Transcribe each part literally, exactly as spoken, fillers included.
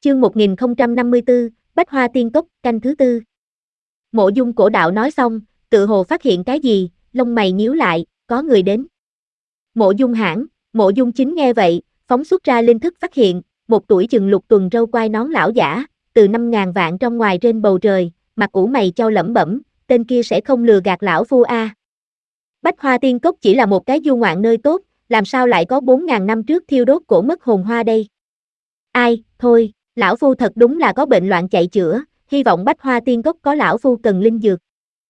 Chương một nghìn không trăm năm mươi tư, Bách Hoa Tiên Cốc, canh thứ tư. Mộ Dung Cổ Đạo nói xong, tự hồ phát hiện cái gì, lông mày nhíu lại, có người đến. Mộ Dung Hãn, Mộ Dung Chính nghe vậy, phóng xuất ra linh thức phát hiện, một tuổi chừng lục tuần râu quai nón lão giả, từ năm ngàn vạn trong ngoài trên bầu trời, mặt ủ mày chau lẩm bẩm, tên kia sẽ không lừa gạt lão phu a. À. Bách Hoa Tiên Cốc chỉ là một cái du ngoạn nơi tốt, làm sao lại có bốn ngàn năm trước thiêu đốt cổ mất hồn hoa đây? Ai, thôi. Lão phu thật đúng là có bệnh loạn chạy chữa, hy vọng Bách Hoa Tiên Cốc có lão phu cần linh dược.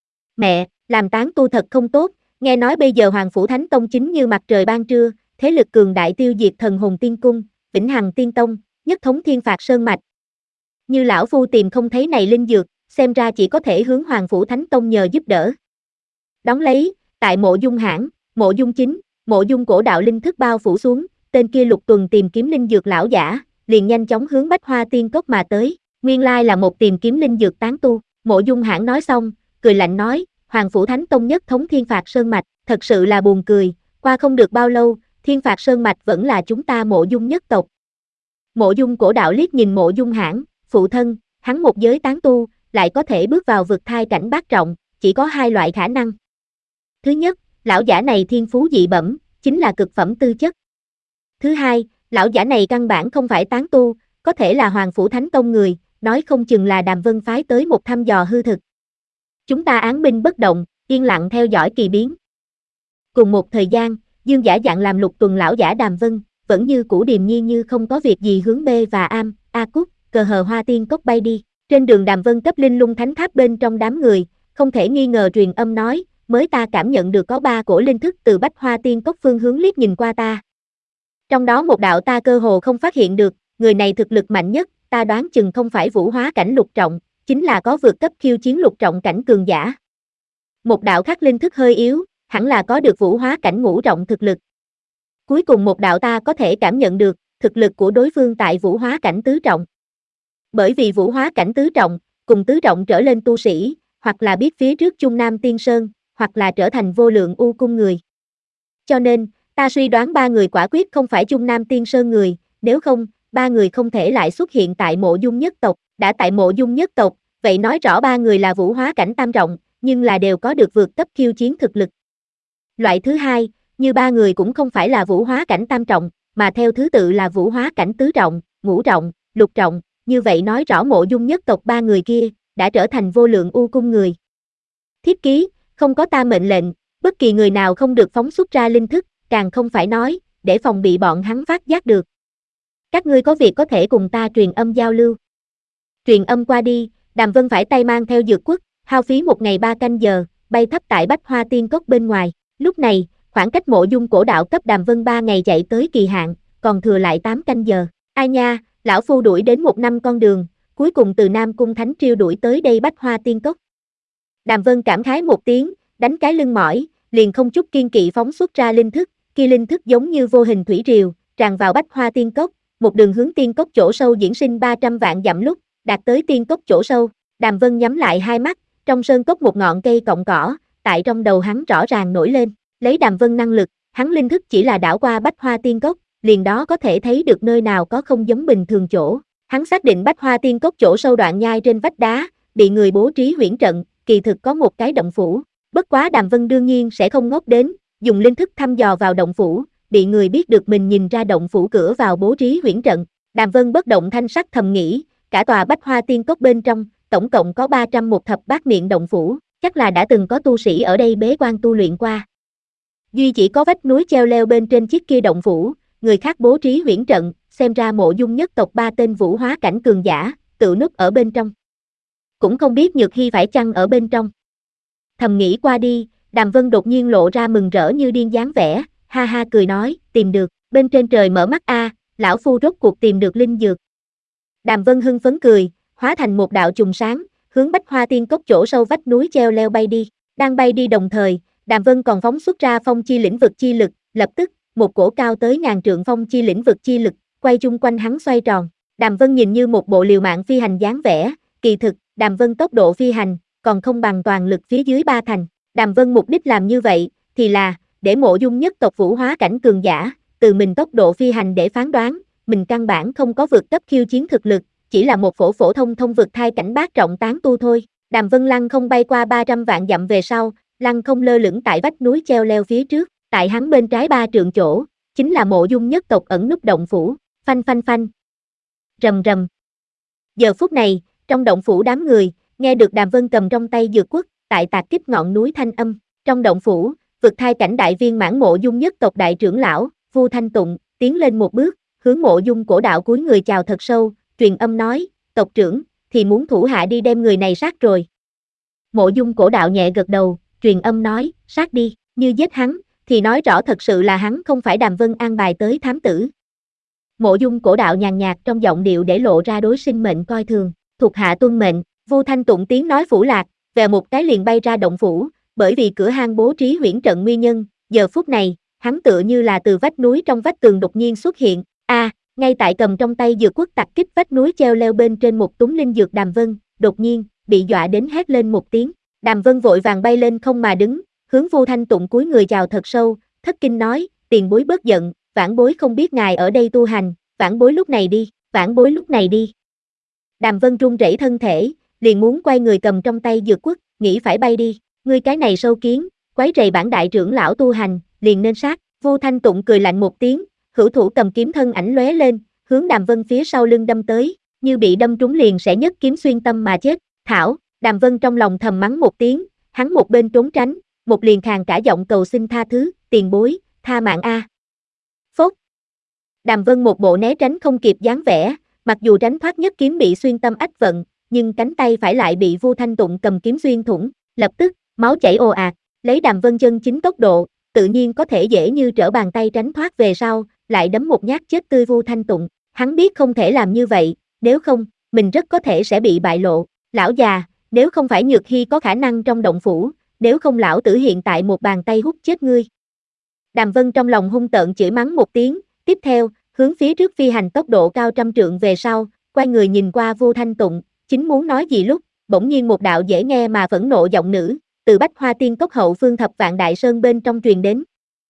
Mẹ, làm tán tu thật không tốt, nghe nói bây giờ Hoàng Phủ Thánh Tông chính như mặt trời ban trưa, thế lực cường đại tiêu diệt Thần Hồn Tiên Cung, Vĩnh Hằng Tiên Tông, nhất thống Thiên Phạt Sơn Mạch. Như lão phu tìm không thấy này linh dược, xem ra chỉ có thể hướng Hoàng Phủ Thánh Tông nhờ giúp đỡ. Đón lấy, tại Mộ Dung Hãn, Mộ Dung Chính, Mộ Dung Cổ Đạo linh thức bao phủ xuống, tên kia lục tuần tìm kiếm linh dược lão giả, liền nhanh chóng hướng Bách Hoa Tiên Cốc mà tới, nguyên lai là một tìm kiếm linh dược tán tu. Mộ Dung Hãn nói xong, cười lạnh nói, Hoàng Phủ Thánh Tông nhất thống Thiên Phạt Sơn Mạch, thật sự là buồn cười, qua không được bao lâu, Thiên Phạt Sơn Mạch vẫn là chúng ta Mộ Dung nhất tộc. Mộ Dung Cổ Đạo liếc nhìn Mộ Dung Hãn, phụ thân, hắn một giới tán tu, lại có thể bước vào vực thai cảnh bát trọng, chỉ có hai loại khả năng. Thứ nhất, lão giả này thiên phú dị bẩm, chính là cực phẩm tư chất. Thứ hai, lão giả này căn bản không phải tán tu, có thể là Hoàng Phủ Thánh Tông người, nói không chừng là Đàm Vân phái tới một thăm dò hư thực. Chúng ta án binh bất động, yên lặng theo dõi kỳ biến. Cùng một thời gian, Dương Giả dạng làm lục tuần lão giả Đàm Vân, vẫn như cũ điềm nhiên như không có việc gì hướng B và Am, A Cúc, cờ hờ Hoa Tiên Cốc bay đi. Trên đường Đàm Vân cấp linh lung thánh tháp bên trong đám người, không thể nghi ngờ truyền âm nói, mới ta cảm nhận được có ba cổ linh thức từ Bách Hoa Tiên Cốc phương hướng liếc nhìn qua ta. Trong đó một đạo ta cơ hồ không phát hiện được, người này thực lực mạnh nhất, ta đoán chừng không phải vũ hóa cảnh lục trọng, chính là có vượt cấp khiêu chiến lục trọng cảnh cường giả. Một đạo khác linh thức hơi yếu, hẳn là có được vũ hóa cảnh ngũ trọng thực lực. Cuối cùng một đạo ta có thể cảm nhận được, thực lực của đối phương tại vũ hóa cảnh tứ trọng. Bởi vì vũ hóa cảnh tứ trọng, cùng tứ trọng trở lên tu sĩ, hoặc là biết phía trước Trung Nam Tiên Sơn, hoặc là trở thành vô lượng u cung người. Cho nên, ta suy đoán ba người quả quyết không phải Trung Nam Tiên Sơn người, nếu không, ba người không thể lại xuất hiện tại Mộ Dung nhất tộc, đã tại Mộ Dung nhất tộc, vậy nói rõ ba người là vũ hóa cảnh tam trọng, nhưng là đều có được vượt cấp khiêu chiến thực lực. Loại thứ hai, như ba người cũng không phải là vũ hóa cảnh tam trọng, mà theo thứ tự là vũ hóa cảnh tứ trọng, ngũ trọng, lục trọng, như vậy nói rõ Mộ Dung nhất tộc ba người kia, đã trở thành vô lượng u cung người. Thiết ký, không có ta mệnh lệnh, bất kỳ người nào không được phóng xuất ra linh thức, càng không phải nói, để phòng bị bọn hắn phát giác được. Các ngươi có việc có thể cùng ta truyền âm giao lưu. Truyền âm qua đi, Đàm Vân phải tay mang theo dược quất, hao phí một ngày ba canh giờ, bay thấp tại Bách Hoa Tiên Cốc bên ngoài. Lúc này, khoảng cách Mộ Dung Cổ Đạo cấp Đàm Vân ba ngày chạy tới kỳ hạn, còn thừa lại tám canh giờ. Ai nha, lão phu đuổi đến một năm con đường, cuối cùng từ Nam Cung Thánh Triều đuổi tới đây Bách Hoa Tiên Cốc. Đàm Vân cảm khái một tiếng, đánh cái lưng mỏi, liền không chút kiên kỵ phóng xuất ra linh thức, kia linh thức giống như vô hình thủy triều, tràn vào Bách Hoa Tiên Cốc, một đường hướng tiên cốc chỗ sâu diễn sinh ba trăm vạn dặm lúc, đạt tới tiên cốc chỗ sâu. Đàm Vân nhắm lại hai mắt, trong sơn cốc một ngọn cây cọng cỏ, tại trong đầu hắn rõ ràng nổi lên, lấy Đàm Vân năng lực, hắn linh thức chỉ là đảo qua Bách Hoa Tiên Cốc, liền đó có thể thấy được nơi nào có không giống bình thường chỗ. Hắn xác định Bách Hoa Tiên Cốc chỗ sâu đoạn nhai trên vách đá, bị người bố trí huyễn trận, kỳ thực có một cái động phủ. Bất quá Đàm Vân đương nhiên sẽ không ngốc đến, dùng linh thức thăm dò vào động phủ, bị người biết được mình nhìn ra động phủ cửa vào bố trí huyễn trận. Đàm Vân bất động thanh sắc thầm nghĩ, cả tòa Bách Hoa Tiên Cốc bên trong, tổng cộng có ba trăm một thập bát miệng động phủ, chắc là đã từng có tu sĩ ở đây bế quan tu luyện qua. Duy chỉ có vách núi treo leo bên trên chiếc kia động phủ, người khác bố trí huyễn trận, xem ra Mộ Dung nhất tộc ba tên vũ hóa cảnh cường giả, tự núp ở bên trong. Cũng không biết Nhược Hy phải chăng ở bên trong. Thầm nghĩ qua đi, Đàm Vân đột nhiên lộ ra mừng rỡ như điên dáng vẻ, ha ha cười nói, tìm được, bên trên trời mở mắt a, lão phu rốt cuộc tìm được linh dược. Đàm Vân hưng phấn cười, hóa thành một đạo chùm sáng, hướng Bách Hoa Tiên Cốc chỗ sâu vách núi treo leo bay đi. Đang bay đi đồng thời, Đàm Vân còn phóng xuất ra phong chi lĩnh vực chi lực, lập tức, một cổ cao tới ngàn trượng phong chi lĩnh vực chi lực, quay chung quanh hắn xoay tròn. Đàm Vân nhìn như một bộ liều mạng phi hành dáng vẻ, kỳ thực, Đàm Vân tốc độ phi hành, còn không bằng toàn lực phía dưới ba thành. Đàm Vân mục đích làm như vậy, thì là, để Mộ Dung nhất tộc vũ hóa cảnh cường giả, từ mình tốc độ phi hành để phán đoán, mình căn bản không có vượt cấp khiêu chiến thực lực, chỉ là một phổ phổ thông thông vực thai cảnh bát trọng tán tu thôi. Đàm Vân lăng không bay qua ba trăm vạn dặm về sau, lăng không lơ lửng tại vách núi treo leo phía trước, tại hắn bên trái ba trượng chỗ, chính là Mộ Dung nhất tộc ẩn núp động phủ, phanh phanh phanh. Rầm rầm. Giờ phút này, trong động phủ đám người, nghe được Đàm Vân cầm trong tay dược quất, tại tạc kích ngọn núi thanh âm, trong động phủ, vực thai cảnh đại viên mãn Mộ Dung nhất tộc đại trưởng lão, Vu Thanh Tụng, tiến lên một bước, hướng Mộ Dung cổ đạo cúi người chào thật sâu, truyền âm nói, tộc trưởng, thì muốn thủ hạ đi đem người này sát rồi. Mộ Dung cổ đạo nhẹ gật đầu, truyền âm nói, sát đi, như giết hắn, thì nói rõ thật sự là hắn không phải Đàm Vân an bài tới thám tử. Mộ Dung cổ đạo nhàn nhạt trong giọng điệu để lộ ra đối sinh mệnh coi thường, thuộc hạ tuân mệnh. Vu Thanh Tụng tiếng nói phủ lạc, vèo một cái liền bay ra động phủ, bởi vì cửa hang bố trí huyễn trận nguyên nhân, giờ phút này, hắn tựa như là từ vách núi trong vách tường đột nhiên xuất hiện, a, à, ngay tại cầm trong tay dược quất tạc kích vách núi treo leo bên trên một túng linh dược Đàm Vân, đột nhiên, bị dọa đến hét lên một tiếng, Đàm Vân vội vàng bay lên không mà đứng, hướng Vu Thanh Tụng cúi người chào thật sâu, thất kinh nói, tiền bối bớt giận, vãn bối không biết ngài ở đây tu hành, vãn bối lúc này đi, vãn bối lúc này đi. Đàm Vân run rẩy thân thể, liền muốn quay người cầm trong tay dược quất, nghĩ phải bay đi, ngươi cái này sâu kiến, quấy rầy bản đại trưởng lão tu hành, liền nên sát. Vu Thanh Tụng cười lạnh một tiếng, hữu thủ cầm kiếm thân ảnh lóe lên, hướng Đàm Vân phía sau lưng đâm tới, như bị đâm trúng liền sẽ nhất kiếm xuyên tâm mà chết. Thảo, Đàm Vân trong lòng thầm mắng một tiếng, hắn một bên trốn tránh, một liền khàn cả giọng cầu xin tha thứ, tiền bối, tha mạng a. Phốt. Đàm Vân một bộ né tránh không kịp dáng vẻ, mặc dù tránh thoát nhất kiếm bị xuyên tâm ách vận, nhưng cánh tay phải lại bị Vu Thanh Tụng cầm kiếm xuyên thủng, lập tức, máu chảy ồ ạt, lấy Đàm Vân chân chính tốc độ, tự nhiên có thể dễ như trở bàn tay tránh thoát về sau, lại đấm một nhát chết tươi Vu Thanh Tụng. Hắn biết không thể làm như vậy, nếu không, mình rất có thể sẽ bị bại lộ. Lão già, nếu không phải Nhược Hy có khả năng trong động phủ, nếu không lão tử hiện tại một bàn tay hút chết ngươi. Đàm Vân trong lòng hung tợn chửi mắng một tiếng, tiếp theo, hướng phía trước phi hành tốc độ cao trăm trượng về sau, quay người nhìn qua Vu Thanh Tụng, chính muốn nói gì lúc, bỗng nhiên một đạo dễ nghe mà phẫn nộ giọng nữ, từ Bách Hoa Tiên Cốc hậu phương thập vạn đại sơn bên trong truyền đến.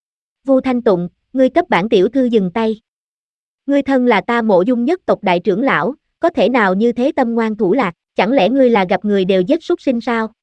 Vu Thanh Tụng, ngươi cấp bản tiểu thư dừng tay. Ngươi thân là ta Mộ Dung nhất tộc đại trưởng lão, có thể nào như thế tâm ngoan thủ lạc, chẳng lẽ ngươi là gặp người đều giết súc sinh sao?